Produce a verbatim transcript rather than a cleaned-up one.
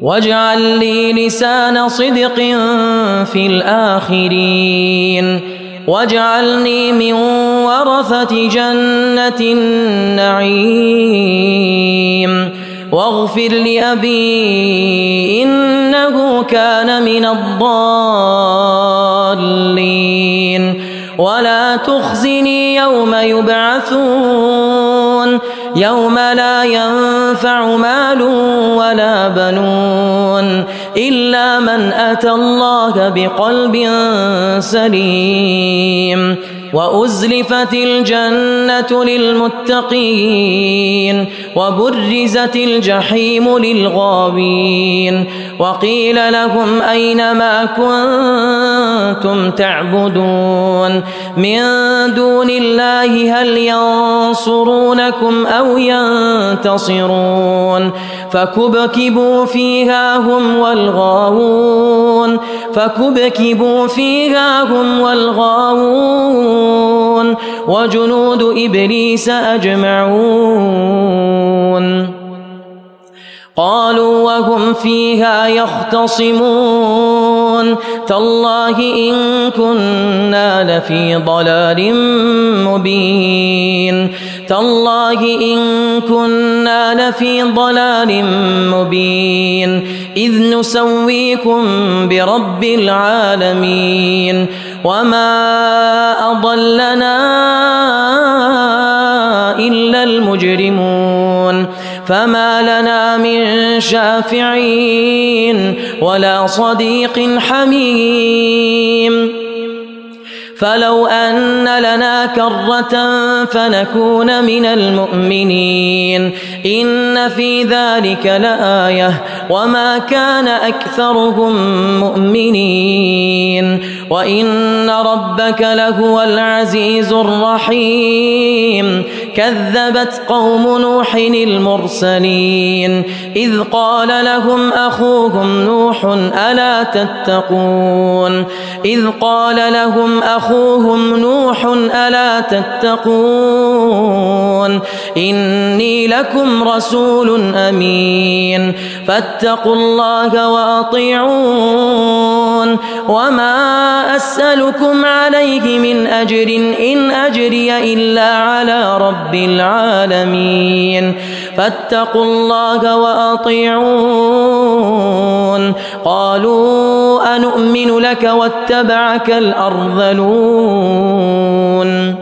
واجعل لي لسان صدق في الآخرين واجعلني من ورثة جنة النعيم واغفر لأبي إنه كان من الضالين ولا تخزني يوم يبعثون يوم لا ينفع مال ولا بنون إلا من أتى الله بقلب سليم وأزلفت الجنة للمتقين وبرزت الجحيم للغاوين وقيل لهم أين ما كنتم تعبدون من دون الله هل ينصرونكم أو ينتصرون فكبكبوا فيها هم والغاوون فكبكبوا فيها هم والغاوون وجنود إبليس أجمعون قالوا وهم فيها يختصمون تالله إن كنا لفي ضلال مبين تالله إن كنا لفي ضلال مبين إذ نسويكم برب العالمين وما أضلنا إلا المجرمون فما لنا من شافعين ولا صديق حميم فلو أن لنا كرة فنكون من المؤمنين إن في ذلك لآية وما كان أكثرهم مؤمنين وإن ربك لهو العزيز الرحيم كذبت قوم نوح المرسلين إذ قال لهم أخوهم نوح ألا تتقون إذ قال لهم أخوهم نوح ألا تتقون إني لكم رسول أمين فاتقوا الله وأطيعون وما أسألكم عليه من أجر إن أجري إلا على رب العالمين فاتقوا الله وأطيعون قالوا أنؤمن لك واتبعك الأرذلون